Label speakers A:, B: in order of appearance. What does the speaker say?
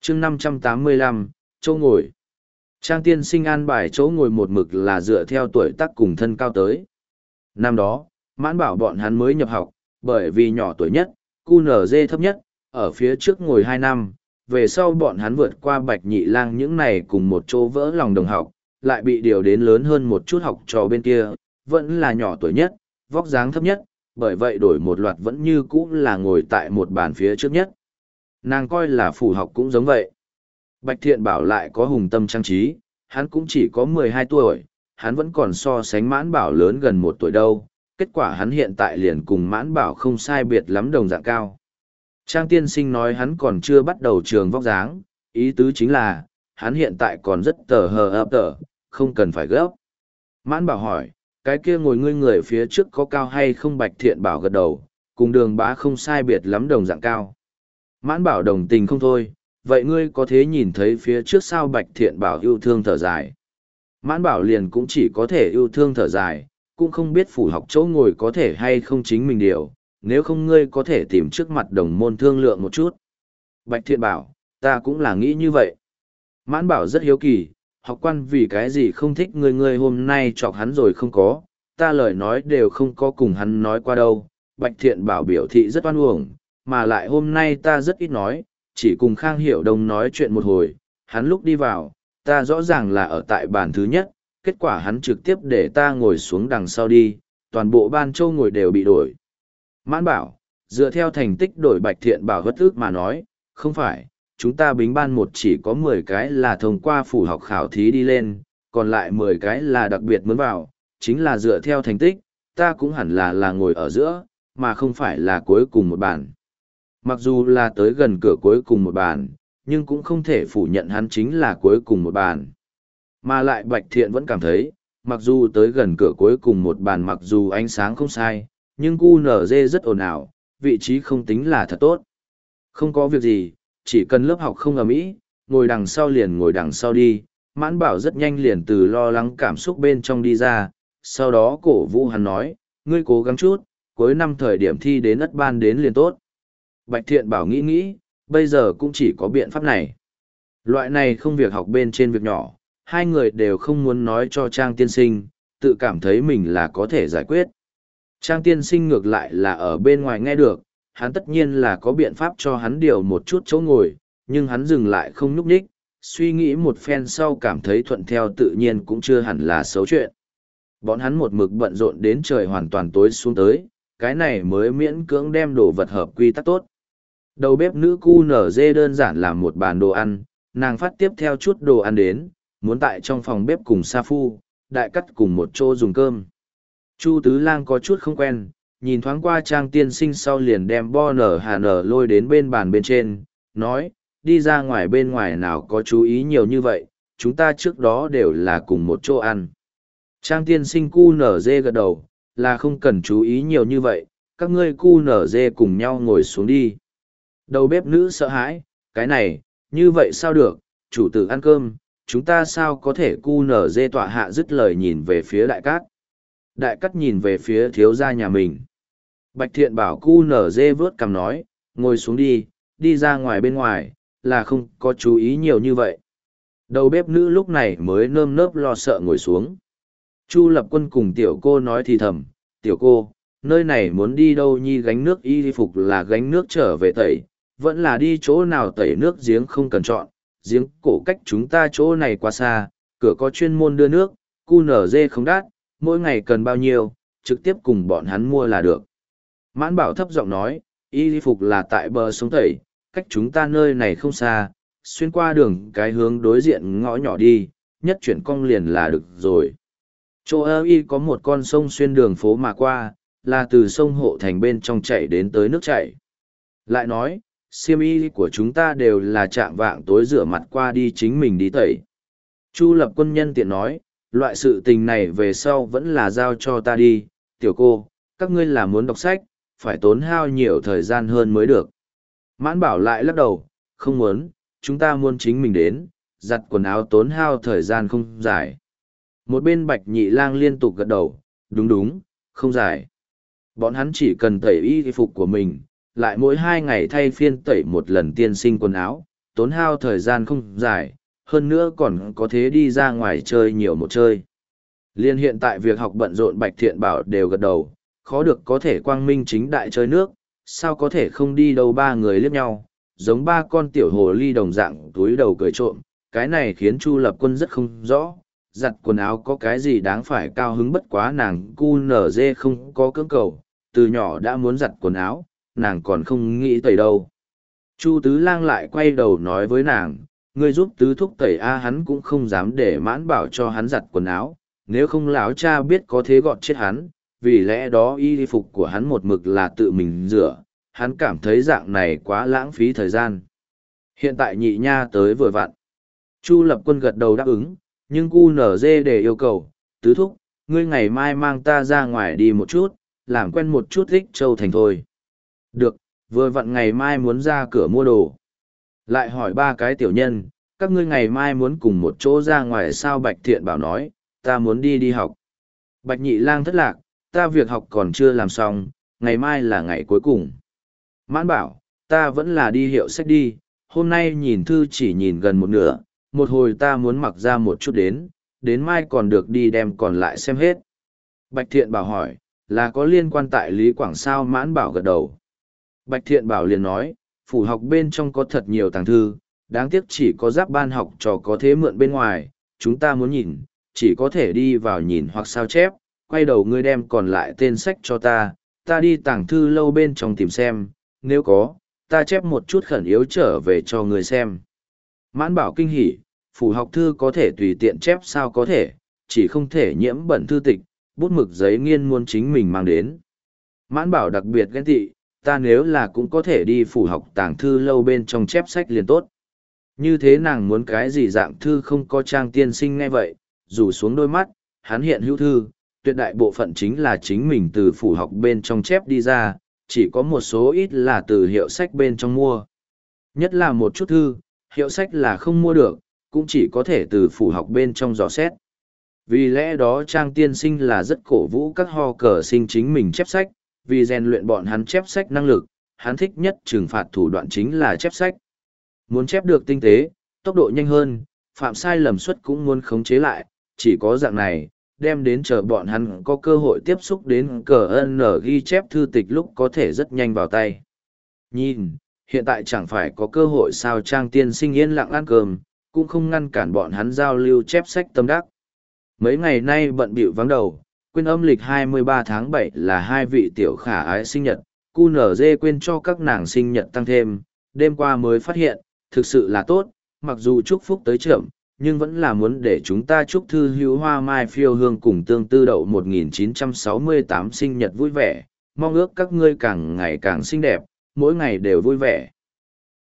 A: chương 585, chỗ ngồi. Trang tiên sinh an bài chỗ ngồi một mực là dựa theo tuổi tác cùng thân cao tới. Năm đó, Mãn Bảo bọn hắn mới nhập học, bởi vì nhỏ tuổi nhất, QNZ thấp nhất, ở phía trước ngồi 2 năm, về sau bọn hắn vượt qua Bạch Nhị Lang những này cùng một chỗ vỡ lòng đồng học, lại bị điều đến lớn hơn một chút học trò bên kia, vẫn là nhỏ tuổi nhất, vóc dáng thấp nhất, bởi vậy đổi một loạt vẫn như cũ là ngồi tại một bàn phía trước nhất. Nàng coi là phủ học cũng giống vậy. Bạch Thiện Bảo lại có hùng tâm trang trí, hắn cũng chỉ có 12 tuổi, hắn vẫn còn so sánh Mãn Bảo lớn gần 1 tuổi đâu, kết quả hắn hiện tại liền cùng Mãn Bảo không sai biệt lắm đồng dạng cao. Trang tiên sinh nói hắn còn chưa bắt đầu trường vóc dáng, ý tứ chính là, hắn hiện tại còn rất tờ, không cần phải gấp. Mãn Bảo hỏi, cái kia ngồi ngươi người phía trước có cao hay không? Bạch Thiện Bảo gật đầu, cùng Đường Bá không sai biệt lắm đồng dạng cao. Mãn Bảo đồng tình không thôi, vậy ngươi có thế nhìn thấy phía trước sao? Bạch Thiện Bảo yêu thương thở dài. Mãn Bảo liền cũng chỉ có thể yêu thương thở dài, cũng không biết phủ học chỗ ngồi có thể hay không chính mình điều, nếu không ngươi có thể tìm trước mặt đồng môn thương lượng một chút. Bạch Thiện Bảo, ta cũng là nghĩ như vậy. Mãn Bảo rất hiếu kỳ, học quan vì cái gì không thích ngươi hôm nay chọc hắn rồi không có, ta lời nói đều không có cùng hắn nói qua đâu. Bạch Thiện Bảo biểu thị rất oan uổng, mà lại hôm nay ta rất ít nói, chỉ cùng Khang Hiểu Đông nói chuyện một hồi, hắn lúc đi vào, ta rõ ràng là ở tại bàn thứ nhất, kết quả hắn trực tiếp để ta ngồi xuống đằng sau đi, toàn bộ ban châu ngồi đều bị đổi. Mãn Bảo, dựa theo thành tích đổi. Bạch Thiện Bảo bất ức mà nói, không phải, chúng ta bính ban một chỉ có 10 cái là thông qua phủ học khảo thí đi lên, còn lại 10 cái là đặc biệt muốn vào, chính là dựa theo thành tích, ta cũng hẳn là ngồi ở giữa, mà không phải là cuối cùng một bàn. Mặc dù là tới gần cửa cuối cùng một bàn, nhưng cũng không thể phủ nhận hắn chính là cuối cùng một bàn. Mà lại Bạch Thiện vẫn cảm thấy, mặc dù tới gần cửa cuối cùng một bàn, mặc dù ánh sáng không sai, nhưng QNZ rất ồn ào, vị trí không tính là thật tốt. Không có việc gì, chỉ cần lớp học không ầm ĩ, ngồi đằng sau liền ngồi đằng sau đi. Mãn Bảo rất nhanh liền từ lo lắng cảm xúc bên trong đi ra, sau đó cổ vũ hắn nói, ngươi cố gắng chút, cuối năm thời điểm thi đến ất ban đến liền tốt. Bạch Thiện Bảo nghĩ, bây giờ cũng chỉ có biện pháp này. Loại này không việc học bên trên việc nhỏ, hai người đều không muốn nói cho Trang tiên sinh, tự cảm thấy mình là có thể giải quyết. Trang tiên sinh ngược lại là ở bên ngoài nghe được, hắn tất nhiên là có biện pháp cho hắn điều một chút chỗ ngồi, nhưng hắn dừng lại không nhúc nhích, suy nghĩ một phen sau cảm thấy thuận theo tự nhiên cũng chưa hẳn là xấu chuyện. Bọn hắn một mực bận rộn đến trời hoàn toàn tối xuống tới, cái này mới miễn cưỡng đem đồ vật hợp quy tắc tốt. Đầu bếp nữ QNZ đơn giản làm một bàn đồ ăn, nàng phát tiếp theo chút đồ ăn đến, muốn tại trong phòng bếp cùng Sa Phu, đại cắt cùng một chỗ dùng cơm. Chu Tứ Lang có chút không quen, nhìn thoáng qua Trang tiên sinh sau liền đem bo nở hà nở lôi đến bên bàn bên trên, nói, đi ra ngoài bên ngoài nào có chú ý nhiều như vậy, chúng ta trước đó đều là cùng một chỗ ăn. Trang tiên sinh QNZ gật đầu, là không cần chú ý nhiều như vậy, các ngươi QNZ cùng nhau ngồi xuống đi. Đầu bếp nữ sợ hãi, cái này, như vậy sao được, chủ tử ăn cơm, chúng ta sao có thể QNZ tọa hạ dứt lời nhìn về phía đại cát. Đại cát nhìn về phía thiếu gia nhà mình. Bạch Thiện Bảo QNZ vớt cằm nói, ngồi xuống đi, đi ra ngoài bên ngoài, là không có chú ý nhiều như vậy. Đầu bếp nữ lúc này mới nơm nớp lo sợ ngồi xuống. Chu Lập Quân cùng tiểu cô nói thì thầm, tiểu cô, nơi này muốn đi đâu nhi? Gánh nước y phục là gánh nước trở về tẩy, vẫn là đi chỗ nào tẩy nước giếng không cần chọn, giếng cổ cách chúng ta chỗ này quá xa, cửa có chuyên môn đưa nước, QNZ không đắt, mỗi ngày cần bao nhiêu, trực tiếp cùng bọn hắn mua là được. Mãn Bảo thấp giọng nói, y phục là tại bờ sông tẩy, cách chúng ta nơi này không xa, xuyên qua đường cái hướng đối diện ngõ nhỏ đi, nhất chuyển cong liền là được rồi. Chỗ ơ y có một con sông xuyên đường phố mà qua, là từ sông Hộ Thành bên trong chảy đến tới nước chảy. Lại nói, xiêm y của chúng ta đều là chạm vạng tối rửa mặt qua đi chính mình đi tẩy. Chu Lập Quân nhân tiện nói, loại sự tình này về sau vẫn là giao cho ta đi, tiểu cô, các ngươi là muốn đọc sách, phải tốn hao nhiều thời gian hơn mới được. Mãn Bảo lại lắc đầu, không muốn, chúng ta muốn chính mình đến, giặt quần áo tốn hao thời gian không dài. Một bên Bạch Nhị Lang liên tục gật đầu, đúng, không dài. Bọn hắn chỉ cần tẩy y phục của mình, lại mỗi 2 ngày thay phiên tẩy một lần tiên sinh quần áo, tốn hao thời gian không dài, hơn nữa còn có thể đi ra ngoài chơi nhiều một chơi. Liên hiện tại việc học bận rộn Bạch Thiện Bảo đều gật đầu, khó được có thể quang minh chính đại chơi nước, sao có thể không đi đâu. Ba người liếc nhau, giống ba con tiểu hồ ly đồng dạng túi đầu cười trộm, cái này khiến Chu Lập Quân rất không rõ, giặt quần áo có cái gì đáng phải cao hứng, bất quá nàng cu nở dê không có cưỡng cầu, từ nhỏ đã muốn giặt quần áo, nàng còn không nghĩ tẩy đâu. Chu Tứ Lang lại quay đầu nói với nàng, ngươi giúp tứ thúc tẩy a. Hắn cũng không dám để Mãn Bảo cho hắn giặt quần áo, nếu không lão cha biết có thế gọt chết hắn, vì lẽ đó y phục của hắn một mực là tự mình rửa, hắn cảm thấy dạng này quá lãng phí thời gian. Hiện tại nhị nha tới vừa vặn. Chu Lập Quân gật đầu đáp ứng, nhưng cu nở dê để yêu cầu, tứ thúc, ngươi ngày mai mang ta ra ngoài đi một chút, làm quen một chút Ích Châu Thành thôi. Được, vừa vặn ngày mai muốn ra cửa mua đồ. Lại hỏi ba cái tiểu nhân, các ngươi ngày mai muốn cùng một chỗ ra ngoài sao? Bạch Thiện Bảo nói, ta muốn đi học. Bạch Nhị Lang thất lạc, ta việc học còn chưa làm xong, ngày mai là ngày cuối cùng. Mãn Bảo, ta vẫn là đi hiệu sách đi, hôm nay nhìn thư chỉ nhìn gần một nửa, một hồi ta muốn mặc ra một chút đến mai còn được đi đem còn lại xem hết. Bạch Thiện Bảo hỏi, là có liên quan tại Lý Quảng sao? Mãn Bảo gật đầu. Bạch Thiện Bảo liền nói, phủ học bên trong có thật nhiều tàng thư, đáng tiếc chỉ có giáp ban học trò có thế mượn bên ngoài, chúng ta muốn nhìn, chỉ có thể đi vào nhìn hoặc sao chép, quay đầu ngươi đem còn lại tên sách cho ta đi tàng thư lâu bên trong tìm xem, nếu có, ta chép một chút khẩn yếu trở về cho ngươi xem. Mãn Bảo kinh hỉ, phủ học thư có thể tùy tiện chép sao? Có thể, chỉ không thể nhiễm bẩn thư tịch, bút mực giấy nghiên muốn chính mình mang đến. Mãn Bảo đặc biệt ghen tị, ta nếu là cũng có thể đi phủ học tàng thư lâu bên trong chép sách liền tốt. Như thế nàng muốn cái gì dạng thư không có? Trang tiên sinh nghe vậy, rủ xuống đôi mắt, hắn hiện hữu thư, tuyệt đại bộ phận chính là chính mình từ phủ học bên trong chép đi ra, chỉ có một số ít là từ hiệu sách bên trong mua. Nhất là một chút thư, hiệu sách là không mua được, cũng chỉ có thể từ phủ học bên trong dò xét. Vì lẽ đó Trang tiên sinh là rất cổ vũ các ho cờ sinh chính mình chép sách, vì rèn luyện bọn hắn chép sách năng lực, hắn thích nhất trừng phạt thủ đoạn chính là chép sách. Muốn chép được tinh tế, tốc độ nhanh hơn, phạm sai lầm suất cũng muốn khống chế lại, chỉ có dạng này, đem đến chờ bọn hắn có cơ hội tiếp xúc đến cờ n ghi chép thư tịch lúc có thể rất nhanh vào tay. Nhìn, hiện tại chẳng phải có cơ hội sao? Trang tiên sinh yên lặng ăn cơm, cũng không ngăn cản bọn hắn giao lưu chép sách tâm đắc. Mấy ngày nay bận bịu vắng đầu, quên âm lịch 23 tháng 7 là hai vị tiểu khả ái sinh nhật, cu nở dê quên cho các nàng sinh nhật tăng thêm, đêm qua mới phát hiện, thực sự là tốt, mặc dù chúc phúc tới chậm, nhưng vẫn là muốn để chúng ta chúc thư hữu hoa mai phiêu hương cùng tương tư đậu 1968 sinh nhật vui vẻ, mong ước các ngươi càng ngày càng xinh đẹp, mỗi ngày đều vui vẻ.